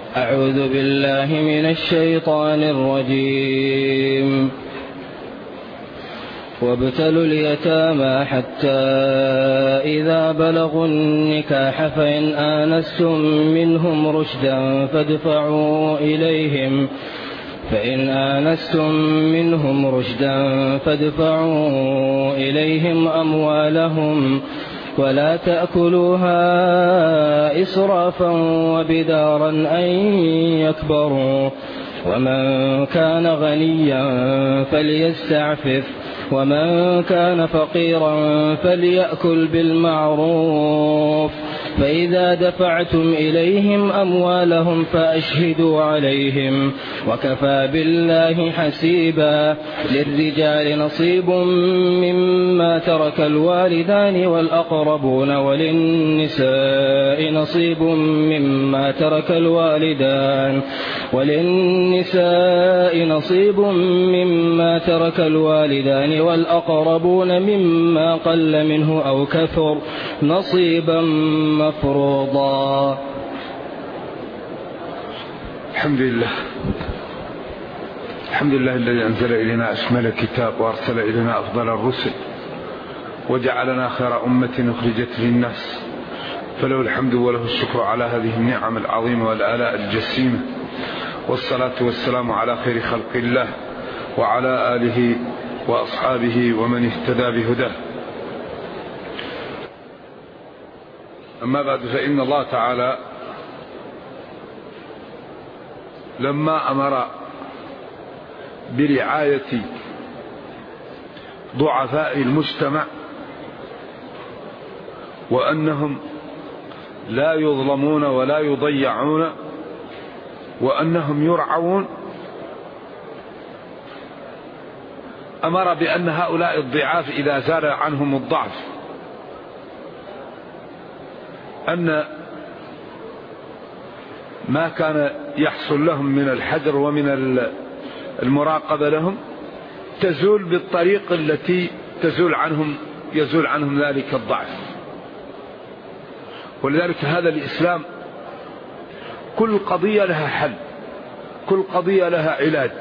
أعوذ بالله من الشيطان الرجيم. وابتلوا اليتامى حتى إذا بلغوا النكاح فإن آنستم منهم رشدا فادفعوا إليهم أموالهم ولا تأكلوها إسرافا وبدارا أن يكبروا ومن كان غنيا فليستعفف ومن كان فقيرا فليأكل بالمعروف فإذا دفعتم إليهم أموالهم فأشهدوا عليهم وكفى بالله حسيبا. للرجال نصيب مما ترك الوالدان والأقربون وللنساء نصيب مما ترك الوالدان والأقربون مما قل منه أو كثر نصيبا مفروضا. الحمد لله الذي أنزل إلينا أشمل الكتاب وأرسل إلينا أفضل الرسل وجعلنا خير أمة أخرجت للناس، فله الحمد وله الشكر على هذه النعم العظيمة والآلاء الجسيمة، والصلاة والسلام على خير خلق الله وعلى آله وأصحابه ومن اهتدى بهداه. أما بعد، فإن الله تعالى لما أمر برعاية ضعفاء المجتمع وأنهم لا يظلمون ولا يضيعون وأنهم يرعون، أمر بأن هؤلاء الضعاف إذا زال عنهم الضعف أن ما كان يحصل لهم من الحجر ومن المراقبة لهم تزول بالطريق التي يزول عنهم ذلك الضعف. ولذلك هذا الإسلام كل قضية لها حل، كل قضية لها علاج.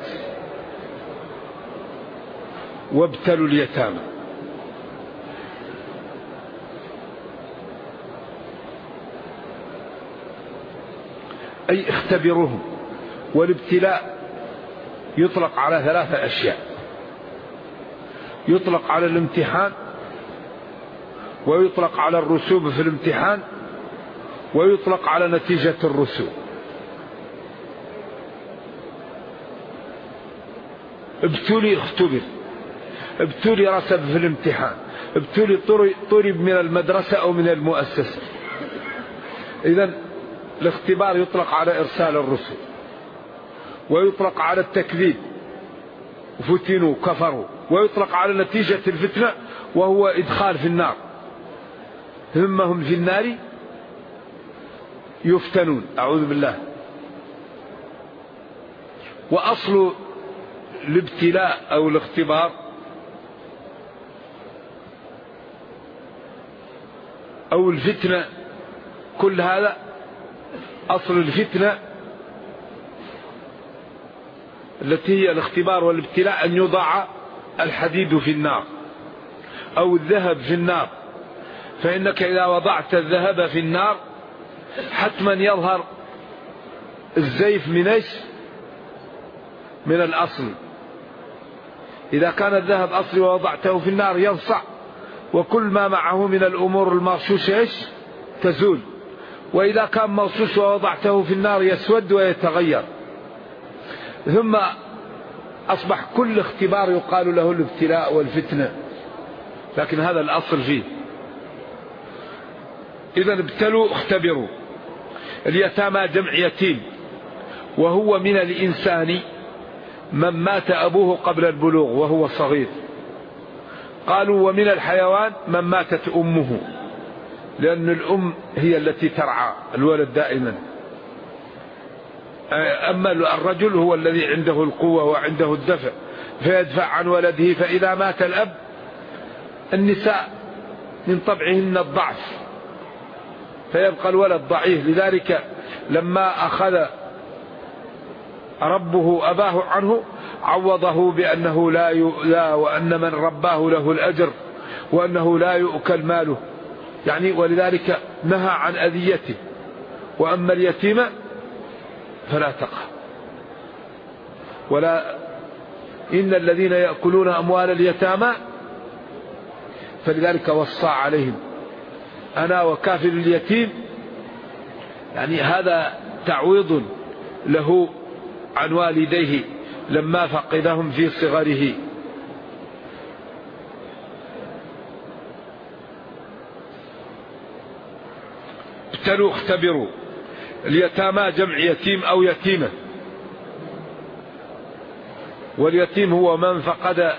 وابتلوا اليتامى، أي اختبروهم. والابتلاء يطلق على 3 أشياء: يطلق على الامتحان، ويطلق على الرسوب في الامتحان، ويطلق على نتيجة الرسوب. ابتلي اختبر، ابتلي رسب في الامتحان، ابتلي طرب من المدرسة أو من المؤسسة. إذن الاختبار يطلق على إرسال الرسل، ويطلق على التكذيب فتنوا كفروا، ويطلق على نتيجة الفتنة وهو إدخال في النار، ثم هم في النار يفتنون، أعوذ بالله. وأصل الابتلاء أو الاختبار أو الفتنة، كل هذا أصل الفتنة التي هي الاختبار والابتلاء أن يوضع الحديد في النار أو الذهب في النار، فإنك إذا وضعت الذهب في النار حتما يظهر الزيف من الأصل. إذا كان الذهب أصلي ووضعته في النار يلصع، وكل ما معه من الأمور المرشوشة تزول. وإذا كان مرشوش ووضعته في النار يسود ويتغير. ثم أصبح كل اختبار يقال له الابتلاء والفتنة، لكن هذا الأصل فيه. إذا ابتلوا اختبروا. اليتامى جمع يتيم، وهو من الإنسان من مات أبوه قبل البلوغ وهو صغير. قالوا ومن الحيوان من ماتت أمه، لأن الأم هي التي ترعى الولد دائما. أما الرجل هو الذي عنده القوة وعنده الدفع فيدفع عن ولده. فإذا مات الأب، النساء من طبعهن الضعف فيبقى الولد ضعيف. لذلك لما أخذ ربه أباه عنه عوضه بأنه لا وأن من رباه له الأجر وأنه لا يؤكل ماله، يعني ولذلك نهى عن أذيته. وأما اليتيم فلا تقهر، ولا إن الذين يأكلون أموال اليتامى، فلذلك وصى عليهم أنا وكافل اليتيم، يعني هذا تعويض له عن والديه لما فقدهم في صغره. ابتلوا اختبروا. اليتامى جمع يتيم أو يتيمة، واليتيم هو من فقد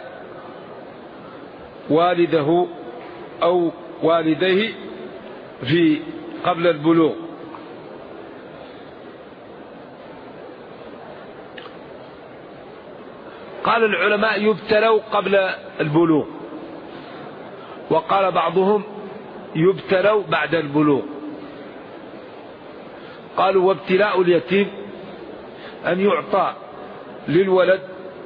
والده أو والديه في قبل البلوغ. قال العلماء يبتلوا قبل البلوغ، وقال بعضهم يبتلوا بعد البلوغ. قالوا وابتلاء اليتيم أن يعطى للولد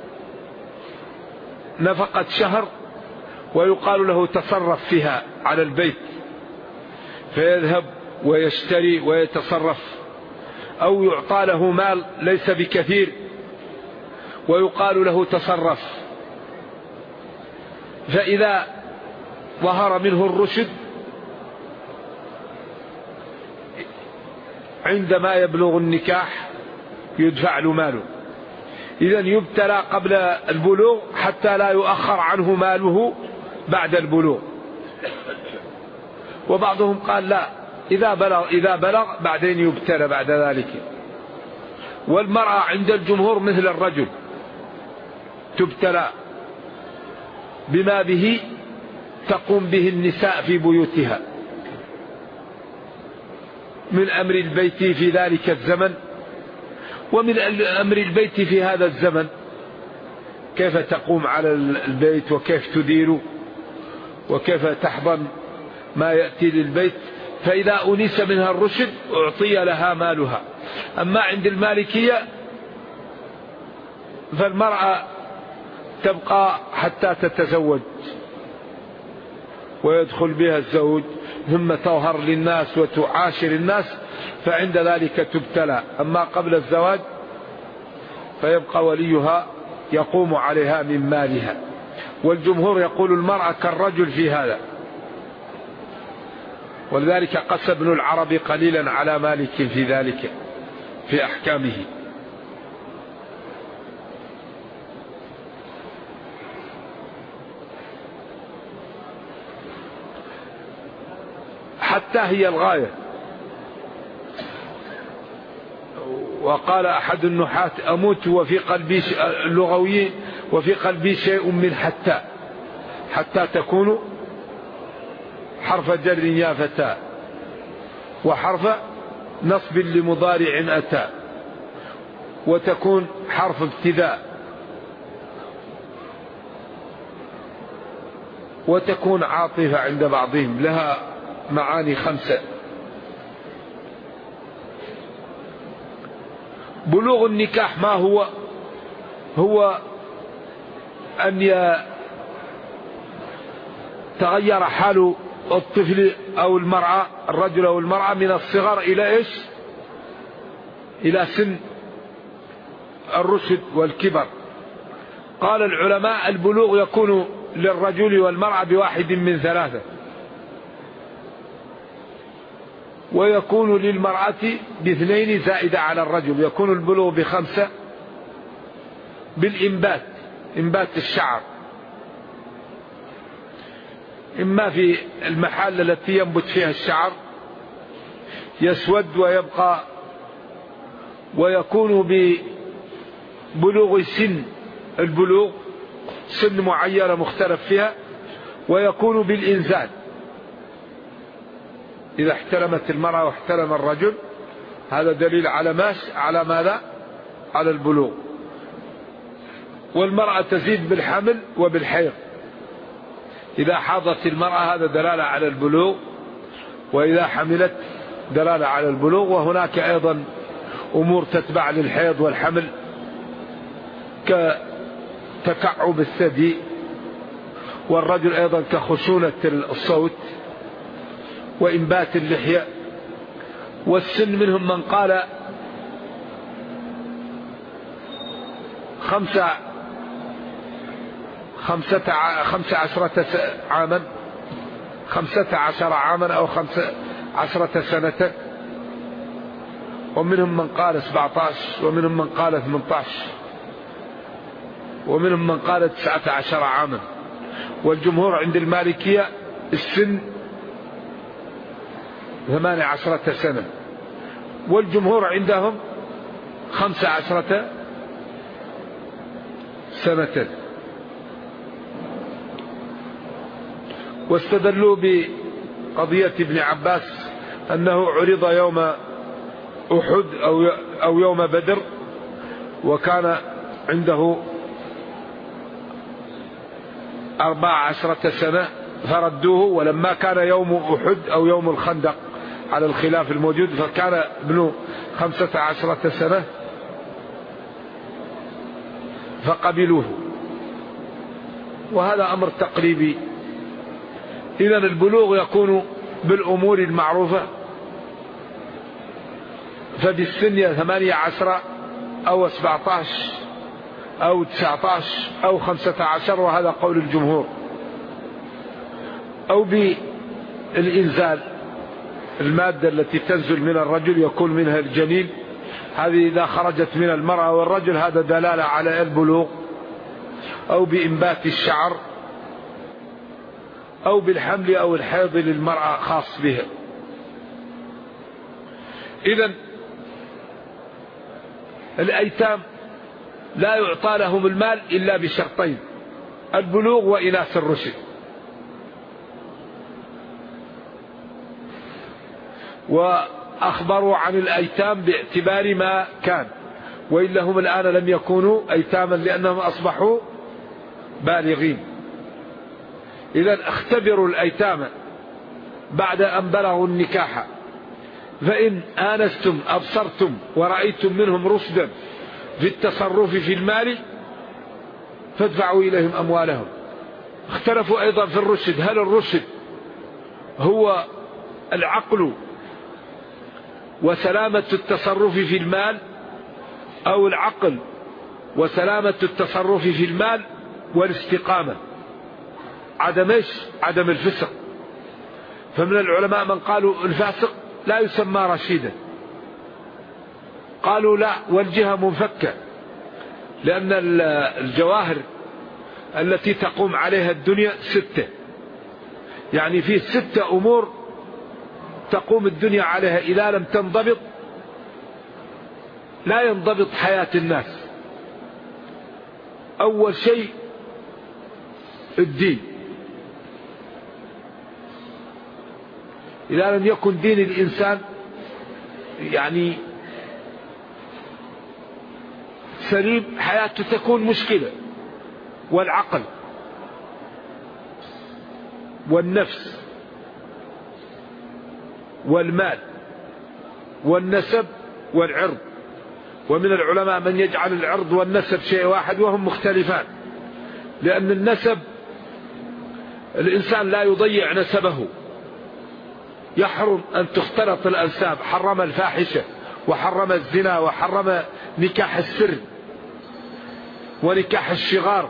نفقة شهر ويقال له تصرف فيها على البيت، فيذهب ويشتري ويتصرف، أو يعطى له مال ليس بكثير ويقال له تصرف، فإذا ظهر منه الرشد عندما يبلغ النكاح يدفع له ماله. إذن يبتلى قبل البلوغ حتى لا يؤخر عنه ماله بعد البلوغ. وبعضهم قال لا، إذا بلغ بعدين يبتلى بعد ذلك. والمرأة عند الجمهور مثل الرجل تبتلى بما به تقوم به النساء في بيوتها من أمر البيت في ذلك الزمن ومن أمر البيت في هذا الزمن، كيف تقوم على البيت وكيف تدير وكيف تحضن ما يأتي للبيت. فإذا أنس منها الرشد أعطي لها مالها. أما عند المالكية فالمرأة تبقى حتى تتزوج ويدخل بها الزوج ثم تظهر للناس وتعاشر الناس، فعند ذلك تبتلى. أما قبل الزواج فيبقى وليها يقوم عليها من مالها. والجمهور يقول المرأة كالرجل في هذا، ولذلك قس ابن العربي قليلا على مالك في ذلك في أحكامه. حتى هي الغاية. وقال أحد النحاة أموت وفي قلبي اللغوي وفي قلبي شيء من حتى تكون حرف جر يا فتى وحرف نصب لمضارع أتى، وتكون حرف ابتداء، وتكون عاطفة عند بعضهم، لها معاني 5. بلوغ النكاح ما هو أن يتغير حال الطفل أو المرأة، الرجل أو المرأة، من الصغر إلى إيش؟ إلى سن الرشد والكبر. قال العلماء البلوغ يكون للرجل والمرأة بواحد من 3، ويكون للمرأة ب2 زائدة على الرجل. يكون البلوغ ب5 بالإنبات، إنبات الشعر، إما في المحال التي ينبت فيها الشعر يسود ويبقى، ويكون ببلوغ سن البلوغ سن معينة مختلف فيها، ويكون بالإنزال إذا احتلمت المرأة واحتلم الرجل، هذا دليل على ماذا؟ على البلوغ. والمرأة تزيد بالحمل وبالحيض، إذا حاضت المرأة هذا دلالة على البلوغ، وإذا حملت دلالة على البلوغ. وهناك أيضا أمور تتبع للحيض والحمل كتكعب الثدي، والرجل أيضا كخشونة الصوت وإنبات اللحية. والسن منهم من قال 15 عاما أو 15 سنة، ومنهم من قال 17، ومنهم من قال 18، ومنهم من قال 19 عاما. والجمهور عند المالكية السن 18 سنة، والجمهور عندهم 15 سنة. واستدلوا بقضية ابن عباس أنه عرض يوم أحد أو يوم بدر، وكان عنده 14 سنة فردوه، ولما كان يوم أحد أو يوم الخندق على الخلاف الموجود فكان ابنه 15 سنة فقبلوه، وهذا أمر تقريبي. إذن البلوغ يكون بالأمور المعروفة، فبالسن 18 أو 17 أو 19 أو 15، وهذا قول الجمهور. أو بالإنزال، المادة التي تنزل من الرجل يكون منها الجنين، هذه إذا خرجت من المرأة والرجل هذا دلالة على البلوغ. أو بإنبات الشعر، أو بالحمل أو الحيض للمرأة خاص بها. إذن الأيتام لا يعطى لهم المال إلا بشرطين: البلوغ وإناث الرشد. وأخبروا عن الأيتام باعتبار ما كان، وإلا هم الآن لم يكونوا أيتاما لأنهم أصبحوا بالغين. إذن اختبروا الأيتام بعد أن بلغوا النكاح، فإن آنستم أبصرتم ورأيتم منهم رشدا في التصرف في المال فادفعوا إليهم أموالهم. اختلفوا أيضا في الرشد، هل الرشد هو العقل وسلامة التصرف في المال، أو العقل وسلامة التصرف في المال والاستقامة، عدم الفسق. فمن العلماء من قالوا الفاسق لا يسمى رشيدا، قالوا لا، والجهة منفكة، لأن الجواهر التي تقوم عليها الدنيا 6، يعني في 6 أمور تقوم الدنيا عليها، إذا لم تنضبط لا ينضبط حياة الناس. أول شيء الدين، إذا لم يكن دين الإنسان يعني سليم حياته تكون مشكلة. والعقل والنفس والمال والنسب والعرض. ومن العلماء من يجعل العرض والنسب شيء واحد وهم مختلفان، لأن النسب الإنسان لا يضيع نسبه، يحرم أن تختلط الأنساب، حرم الفاحشة وحرم الزنا وحرم نكاح السر ونكاح الشغار،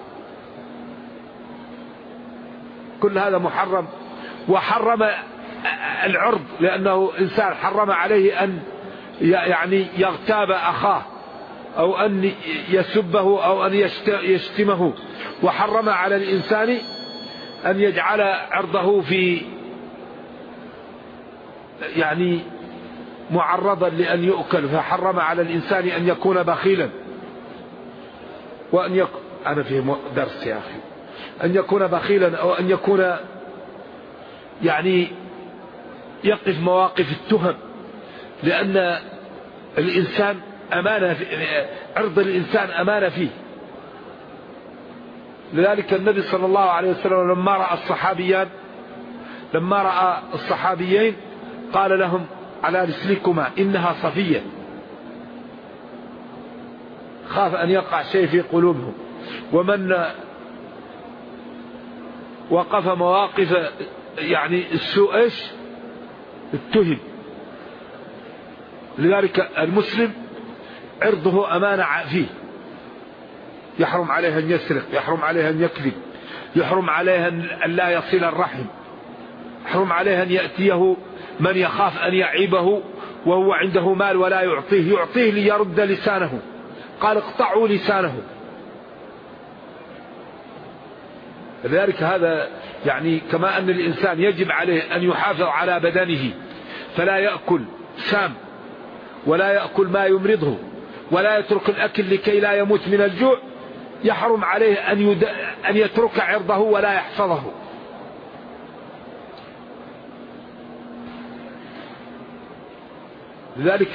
كل هذا محرم. وحرم العرض، لأنه إنسان حرم عليه أن يعني يغتاب أخاه أو أن يسبه أو أن يشتمه. وحرم على الإنسان أن يجعل عرضه في يعني معرضا لأن يؤكل، فحرم على الإنسان أن يكون بخيلا، وأن يكون أنا في درس يا أخي، أن يكون بخيلا أو أن يكون يعني يقف مواقف التهم، لأن الإنسان أمانة، عرض الإنسان أمانة فيه. لذلك النبي صلى الله عليه وسلم لما رأى الصحابيين قال لهم: على رسلكما إنها صفية. خاف أن يقع شيء في قلوبهم. ومن وقف مواقف يعني السوء إيش اتهم. لذلك المسلم عرضه أمانة فيه، يحرم عليه أن يسرق، يحرم عليه أن يكذب، يحرم عليه أن لا يصل الرحم، يحرم عليه أن يأتيه من يخاف أن يعيبه وهو عنده مال ولا يعطيه ليرد لسانه. قال اقطعوا لسانه. لذلك هذا يعني كما أن الإنسان يجب عليه أن يحافظ على بدنه فلا يأكل سام ولا يأكل ما يمرضه ولا يترك الأكل لكي لا يموت من الجوع، يحرم عليه أن يترك عرضه ولا يحفظه. لذلك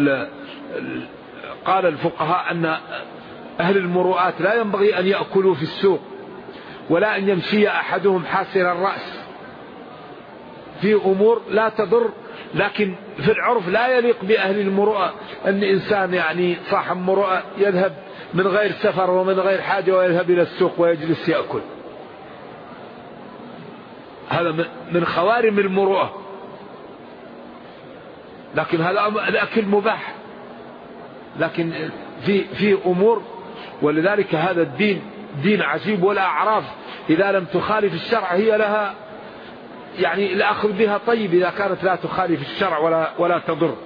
قال الفقهاء أن أهل المروءات لا ينبغي أن يأكلوا في السوق ولا أن يمشي أحدهم حاسر الرأس في أمور لا تضر، لكن في العرف لا يليق بأهل المروءة أن إنسان يعني صاحب مروءة يذهب من غير سفر ومن غير حاجة ويذهب إلى السوق ويجلس يأكل. هذا من خوارم المروءة. لكن هذا الأكل مباح، لكن في أمور. ولذلك هذا الدين دين عجيب، والأعراف إذا لم تخالف الشرع هي لها يعني الأخذ بها طيب إذا كانت لا تخالف الشرع ولا تضر.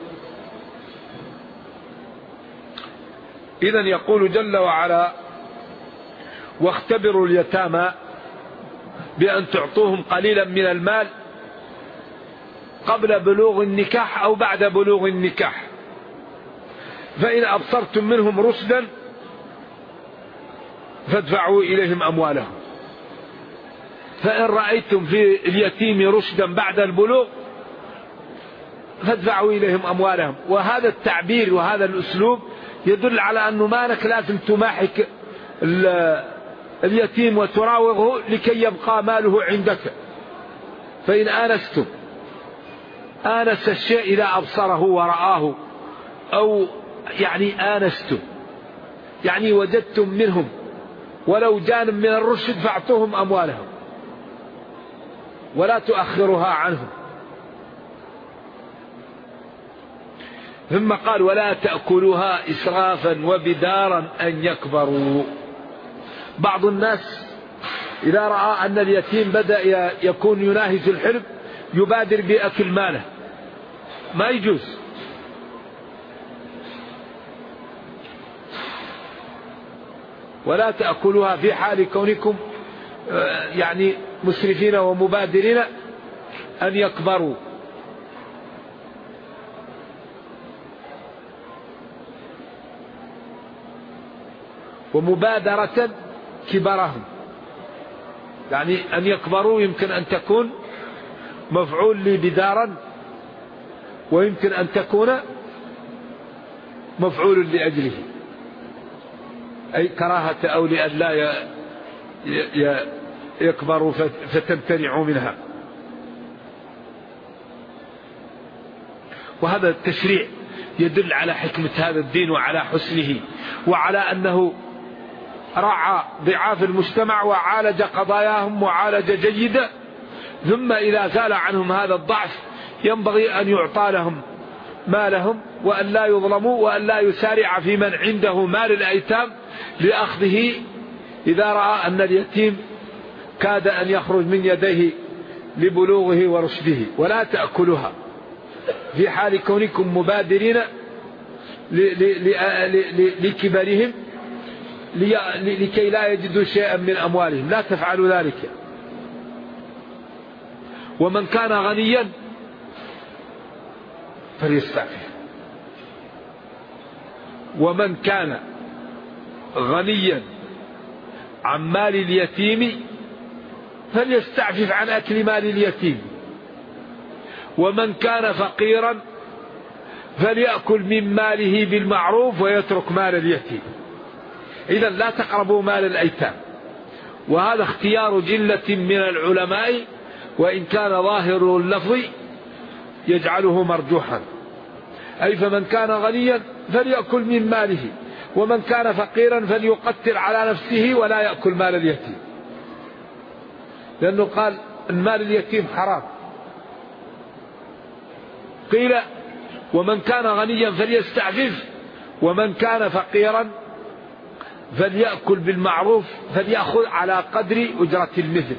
إذن يقول جل وعلا: واختبروا اليتامى بأن تعطوهم قليلا من المال قبل بلوغ النكاح أو بعد بلوغ النكاح، فإن أبصرتم منهم رشدا فادفعوا إليهم أموالهم. فإن رأيتم في اليتيم رشدا بعد البلوغ فادفعوا إليهم أموالهم. وهذا التعبير وهذا الأسلوب يدل على أنه مالك لازم تماحك اليتيم وتراوغه لكي يبقى ماله عندك. فإن آنس الشيء إذا أبصره ورآه، أو يعني آنستم يعني وجدتم منهم ولو جانب من الرشد فاعطوهم أموالهم ولا تؤخرها عنهم. ثم قال: ولا تأكلوها إسرافا وبدارا أن يكبروا. بعض الناس إذا رأى أن اليتيم بدأ يكون يناهز الحلم يبادر بأكل ماله، ما يجوز. ولا تأكلوها في حال كونكم يعني مسرفين ومبادرين أن يكبروا. ومبادرة كبرهم يعني أن يكبروا يمكن أن تكون مفعول لبدارا، ويمكن أن تكون مفعول لأجله، أي كراهة أو لأن لا يكبروا فتمتنعوا منها. وهذا التشريع يدل على حكمة هذا الدين وعلى حسنه، وعلى أنه راعى ضعاف المجتمع وعالج قضاياهم معالجة جيدة. ثم إذا زال عنهم هذا الضعف ينبغي أن يعطى لهم مالهم وأن لا يظلموا وأن لا يسارع في من عنده مال الأيتام لأخذه إذا رأى أن اليتيم كاد أن يخرج من يديه لبلوغه ورشده. ولا تأكلها في حال كونكم مبادرين لكبرهم لكي لا يجدوا شيئا من أموالهم، لا تفعلوا ذلك. ومن كان غنيا فليستعفف. ومن كان غنيا عن مال اليتيم فليستعفف عن أكل مال اليتيم. ومن كان فقيرا فليأكل من ماله بالمعروف ويترك مال اليتيم. إذن لا تقربوا مال الأيتام. وهذا اختيار جلة من العلماء، وإن كان ظاهر اللفظ يجعله مرجوحا، أي فمن كان غنيا فليأكل من ماله، ومن كان فقيرا فليقتر على نفسه ولا يأكل مال اليتيم، لأنه قال المال اليتيم حرام. قيل ومن كان غنيا فليستعفف، ومن كان فقيرا فليأكل بالمعروف، فليأخذ على قدر أجرة المثل،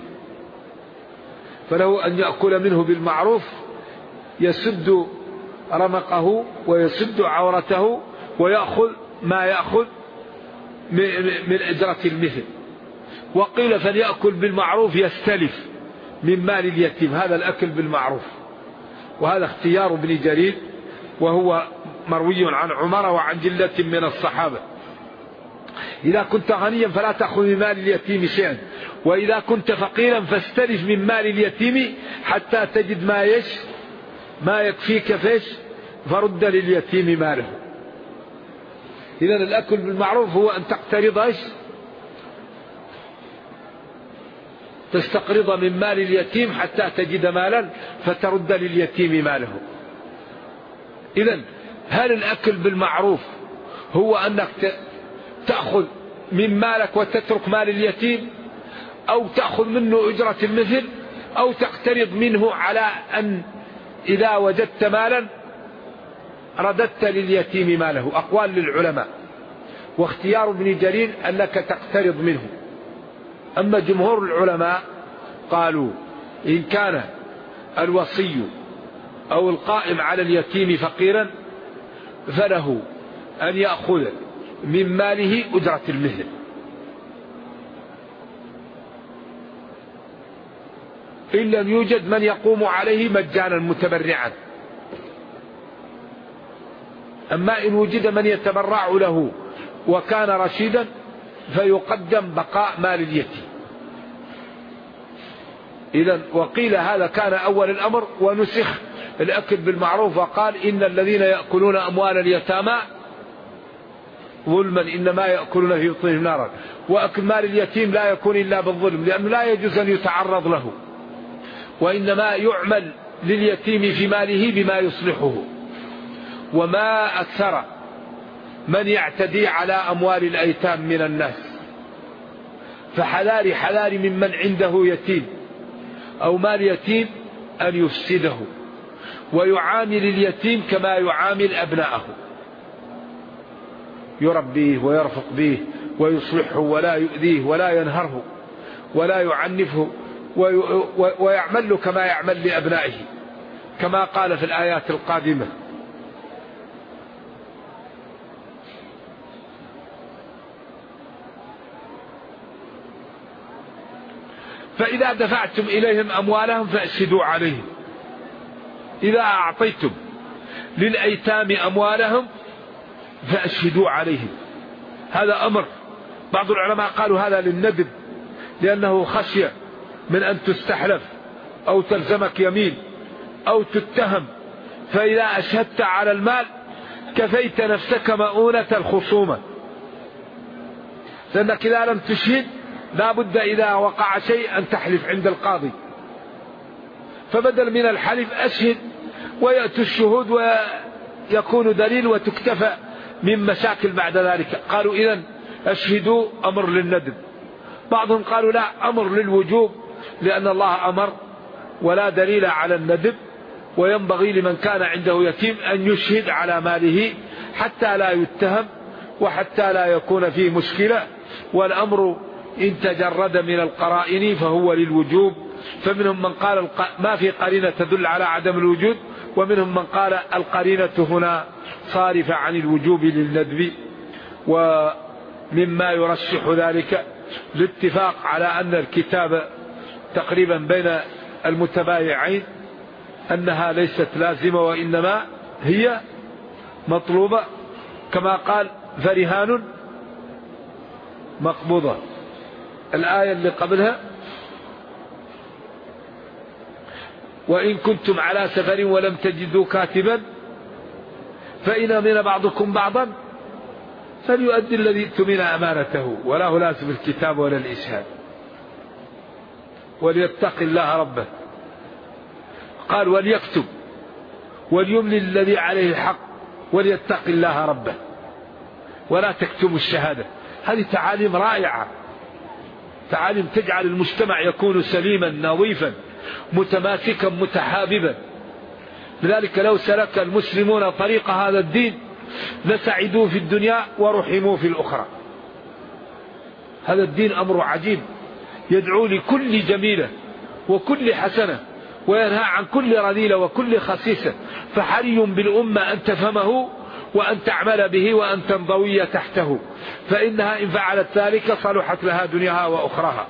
فله أن يأكل منه بالمعروف يسد رمقه ويسد عورته ويأخذ ما يأخذ من أجرة المثل. وقيل فليأكل بالمعروف يستلف من مال اليتيم، هذا الأكل بالمعروف. وهذا اختيار ابن جرير، وهو مروي عن عمر وعن جلة من الصحابة. إذا كنت غنيا فلا تأخذ من مال اليتيم شيئا، وإذا كنت فقيرا فاستلف من مال اليتيم حتى تجد ما يكفيك فرد لليتيم ماله. إذا الأكل بالمعروف هو أن تقترض تستقرض من مال اليتيم حتى تجد مالا فترد لليتيم ماله. إذا هل الأكل بالمعروف هو أنك تأخذ من مالك وتترك مال اليتيم، أو تأخذ منه أجرة المثل، أو تقترض منه على أن إذا وجدت مالا رددت لليتيم ماله؟ أقوال للعلماء، واختيار ابن جرير أنك تقترض منه. أما جمهور العلماء قالوا إن كان الوصي أو القائم على اليتيم فقيرا فله أن يأخذ من ماله أجرة المثل، إن لم يوجد من يقوم عليه مجانا متبرعا. أما إن وجد من يتبرع له وكان رشيدا فيقدم بقاء مال اليتيم. إذن وقيل هذا كان أول الأمر، ونسخ الأكل بالمعروف وقال إن الذين يأكلون أموال اليتامى ظلما إنما يأكلون في بطونهم نارا. وأكل مال اليتيم لا يكون إلا بالظلم، لأنه لا يجوز أن يتعرض له، وإنما يعمل لليتيم في ماله بما يصلحه. وما أكثر من يعتدي على أموال الأيتام من الناس، فحذاري ممن عنده يتيم أو مال يتيم أن يفسده ويعامل اليتيم كما يعامل أبنائه، يربيه ويرفق به ويصلحه ولا يؤذيه ولا ينهره ولا يعنفه، ويعمل له كما يعمل لأبنائه، كما قال في الآيات القادمة. فإذا دفعتم إليهم أموالهم فأشهدوا عليهم. إذا أعطيتم للأيتام أموالهم فأشهدوا عليهم، هذا أمر. بعض العلماء قالوا هذا للندب، لأنه خشية من أن تستحلف أو تلزمك يمين أو تتهم، فإذا أشهدت على المال كفيت نفسك مؤونة الخصومة، لأنك إذا لم تشهد لا بد إذا وقع شيء أن تحلف عند القاضي، فبدل من الحلف أشهد ويأتي الشهود ويكون دليل وتكتفى من مشاكل بعد ذلك. قالوا إذن أشهدوا أمر للندب. بعضهم قالوا لا، أمر للوجوب، لأن الله أمر ولا دليل على الندب، وينبغي لمن كان عنده يتيم أن يشهد على ماله حتى لا يتهم وحتى لا يكون فيه مشكلة. والأمر إن تجرد من القرائن فهو للوجوب، فمنهم من قال ما في قرينة تدل على عدم الوجود، ومنهم من قال القرينة هنا صارفة عن الوجوب للندب. ومما يرشح ذلك الاتفاق على أن الكتابة تقريبا بين المتبايعين أنها ليست لازمة وإنما هي مطلوبة، كما قال فرهان مقبوضة. الآية اللي قبلها وإن كنتم على سفر ولم تجدوا كاتبا فإن أمن بعضكم بعضا فليؤدي الذي اؤتمن أمانته ولا لازم الكتاب ولا الإشهاد وليتق الله ربه. قال وليكتب وليملل الذي عليه الحق وليتق الله ربه. ولا تكتموا الشهادة. هذه تعاليم رائعة، تعاليم تجعل المجتمع يكون سليما نظيفا متماسكا متحاببا. لذلك لو سلك المسلمون طريق هذا الدين لسعدوا في الدنيا ورحموا في الأخرى. هذا الدين أمر عجيب، يدعو لكل جميلة وكل حسنة وينهى عن كل رذيلة وكل خسيسة، فحري بالأمة أن تفهمه وأن تعمل به وأن تنضوي تحته، فإنها إن فعلت ذلك صلحت لها دنياها وأخراها.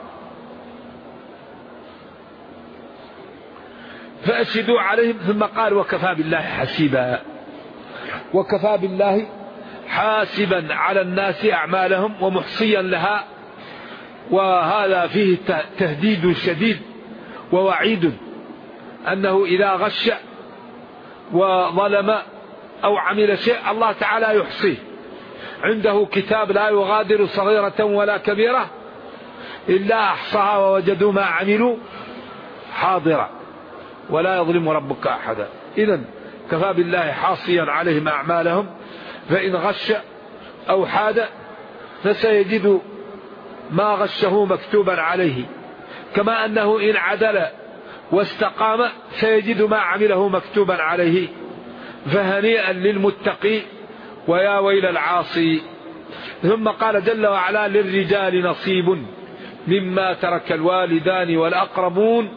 فأشهدوا عليهم. ثم قال وكفى بالله حسيبا، وكفى بالله حاسبا على الناس أعمالهم ومحصيا لها. وهذا فيه تهديد شديد ووعيد أنه إذا غش وظلم أو عمل شيء الله تعالى يحصيه، عنده كتاب لا يغادر صغيرة ولا كبيرة إلا أحصاها ووجدوا ما عملوا حاضرا ولا يظلم ربك أحدا. إذن كفى بالله حاصيا عليهم أعمالهم، فإن غش أو حاد فسيجد ما غشه مكتوبا عليه، كما أنه إن عدل واستقام سيجد ما عمله مكتوبا عليه. فهنيئا للمتقي ويا ويل العاصي. ثم قال جل وعلا للرجال نصيب مما ترك الوالدان والأقربون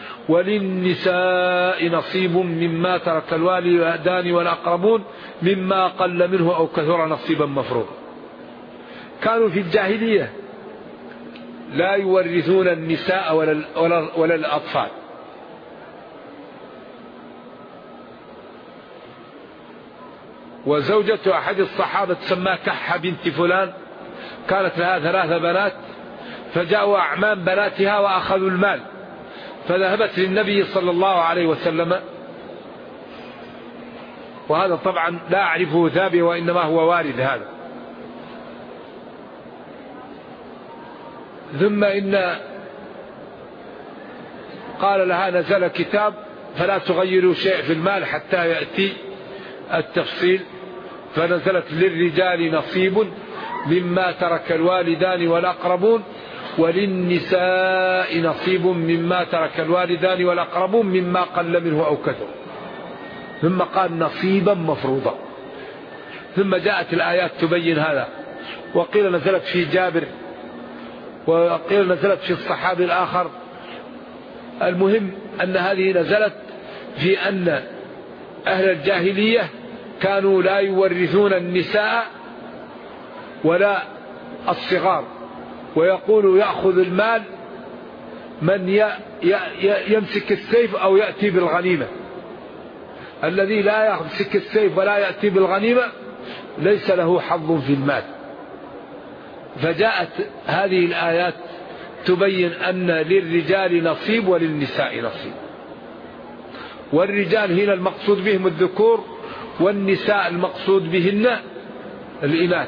وللنساء نصيب مما ترك الوالدان والأقربون مما قل منه أو كثر نصيبا مفروضا. كانوا في الجاهلية لا يورثون النساء ولا الأطفال، وزوجة أحد الصحابة تسمى كحة بنت فلان كانت لها 3 بنات، فجاءوا أعمام بناتها وأخذوا المال، فذهبت للنبي صلى الله عليه وسلم، وهذا طبعا لا أعرفه ثابت وإنما هو وارد هذا. ثم إن قال لها نزل كتاب فلا تغيروا شيء في المال حتى يأتي التفصيل، فنزلت للرجال نصيب مما ترك الوالدان والأقربون وللنساء نصيب مما ترك الوالدان والأقربون مما قل منه أو كثر. ثم قال نصيبا مفروضا. ثم جاءت الآيات تبين هذا، وقيل نزلت في جابر وقيل نزلت في الصحابي الآخر. المهم أن هذه نزلت في أن أهل الجاهلية كانوا لا يورثون النساء ولا الصغار، ويقول يأخذ المال من يمسك السيف أو يأتي بالغنيمة. الذي لا يمسك السيف ولا يأتي بالغنيمة ليس له حظ في المال. فجاءت هذه الآيات تبين أن للرجال نصيب وللنساء نصيب، والرجال هنا المقصود بهم الذكور، والنساء المقصود بهن الإناث،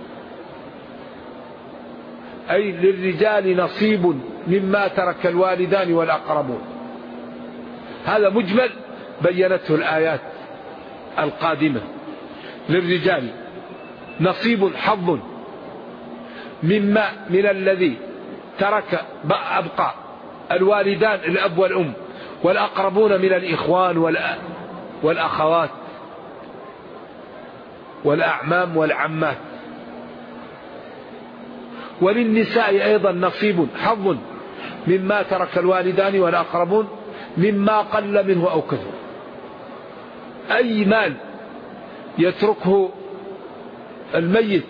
أي للرجال نصيب مما ترك الوالدان والأقربون. هذا مجمل بينته الآيات القادمة. للرجال نصيب حظ مما من الذي ترك أبقى الوالدان الأب والأم والأقربون من الإخوان والأخوات والأعمام والعمات. وللنساء أيضا نصيب حظ مما ترك الوالدان والأقربون مما قل منه أو كثر. أي مال يتركه الميت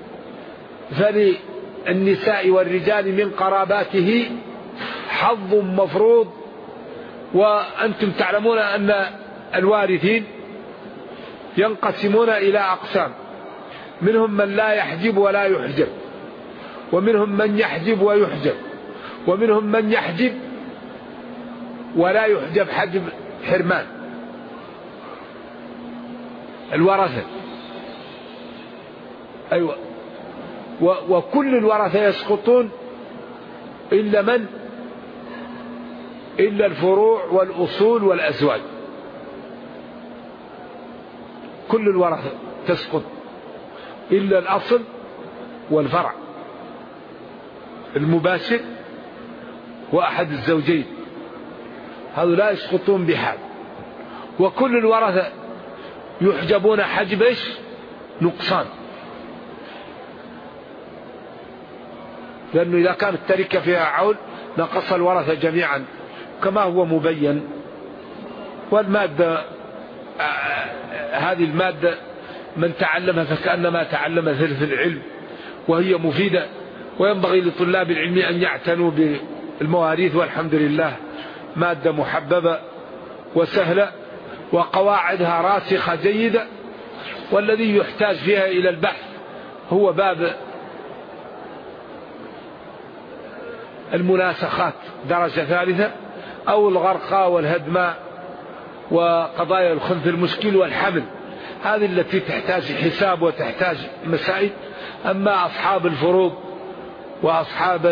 فللنساء والرجال من قراباته حظ مفروض. وأنتم تعلمون أن الوارثين ينقسمون إلى أقسام، منهم من لا يحجب ولا يحجب، ومنهم من يحجب ويحجب، ومنهم من يحجب ولا يحجب حجب حرمان الورثة. أيوة. وكل الورثة يسقطون إلا الفروع والأصول والأزواج، كل الورثة تسقط. إلا الأصل والفرع المباشر وأحد الزوجين، هذا لا يسقطون بحال. وكل الورثة يحجبون حجب إيش؟ نقصان، لأنه إذا كانت التركة فيها عول نقص الورثة جميعا كما هو مبين. والمادة هذه المادة من تعلمها فكأنما تعلم ثلث العلم، وهي مفيدة، وينبغي لطلاب العلم أن يعتنوا بالمواريث. والحمد لله مادة محببة وسهلة وقواعدها راسخة جيدة، والذي يحتاج فيها إلى البحث هو باب المناسخات درجة ثالثة، أو الغرقى والهدماء وقضايا الخنث المشكل والحمل، هذه التي تحتاج حساب وتحتاج مسائل. أما أصحاب الفروض وأصحاب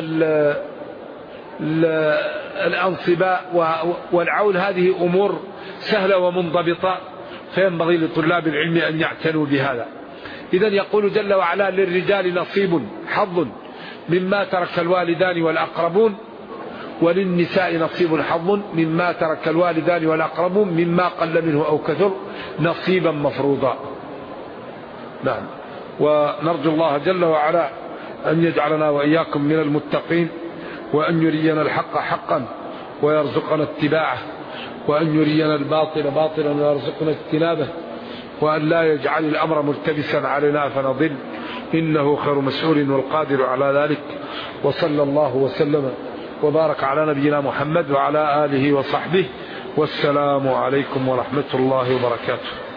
الأنصباء والعول هذه أمور سهلة ومنضبطة، فينبغي لطلاب العلم أن يعتنوا بهذا. إذن يقول جل وعلا: للرجال نصيب حظ مما ترك الوالدان والأقربون، وللنساء نصيب حظ مما ترك الوالدان والأقربون مما قل منه أو كثر نصيبا مفروضا. نعم. ونرجو الله جل وعلا أن يجعلنا وإياكم من المتقين، وأن يرينا الحق حقا ويرزقنا اتباعه، وأن يرينا الباطل باطلا ويرزقنا اجتنابه، وأن لا يجعل الأمر ملتبسا علينا فنضل، إنه خير مسؤول والقادر على ذلك. وصلى الله وسلم وبارك على نبينا محمد وعلى آله وصحبه، والسلام عليكم ورحمة الله وبركاته.